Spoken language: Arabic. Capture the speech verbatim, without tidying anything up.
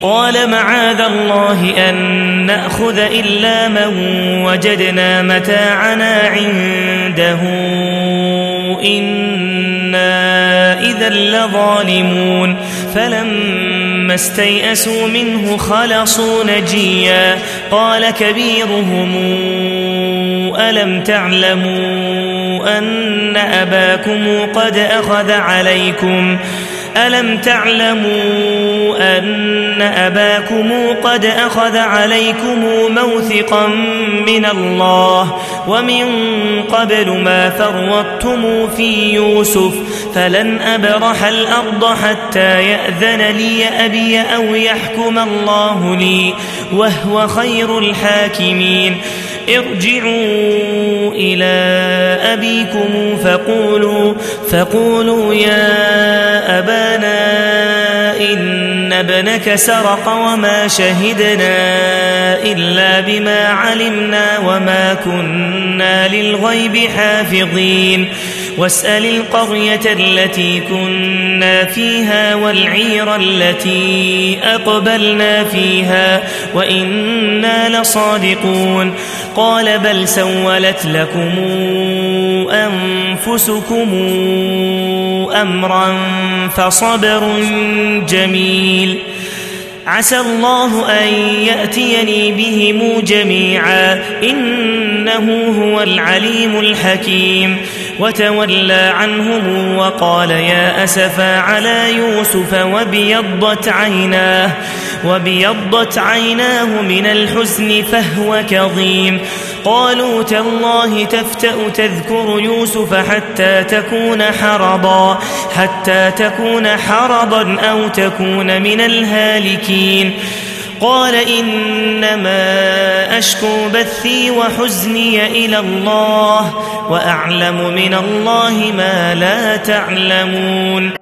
قال معاذ الله أن نأخذ إلا من وجدنا متاعنا عنده إنا إذا لظالمون فلما استيئسوا منه خلصوا نجيا قال كبيرهم ألم تعلموا أن أباكم قد أخذ عليكم ألم تعلموا أن أباكم قد أخذ عليكم موثقا من الله ومن قبل ما فرطتم في يوسف فلن أبرح الأرض حتى يأذن لي أبي أو يحكم الله لي وهو خير الحاكمين ارجعوا إلى أبيكم فقولوا, فقولوا يا أبانا إن ابنك سرق وما شهدنا إلا بما علمنا وما كنا للغيب حافظين واسأل القرية التي كنا فيها والعير التي أقبلنا فيها وإنا لصادقون قال بل سولت لكم أنفسكم أمرا فصبر جميل عسى الله أن يأتيني بهم جميعا إنه هو العليم الحكيم وتولى عنهم وقال يا أسفا على يوسف وابيضت عيناه وابيضت عيناه من الحزن فهو كظيم قالوا تالله تفتأ تذكر يوسف حتى تكون حرضا حتى تكون حرضا أو تكون من الهالكين قال إنما أشكو بثي وحزني إلى الله وأعلم من الله ما لا تعلمون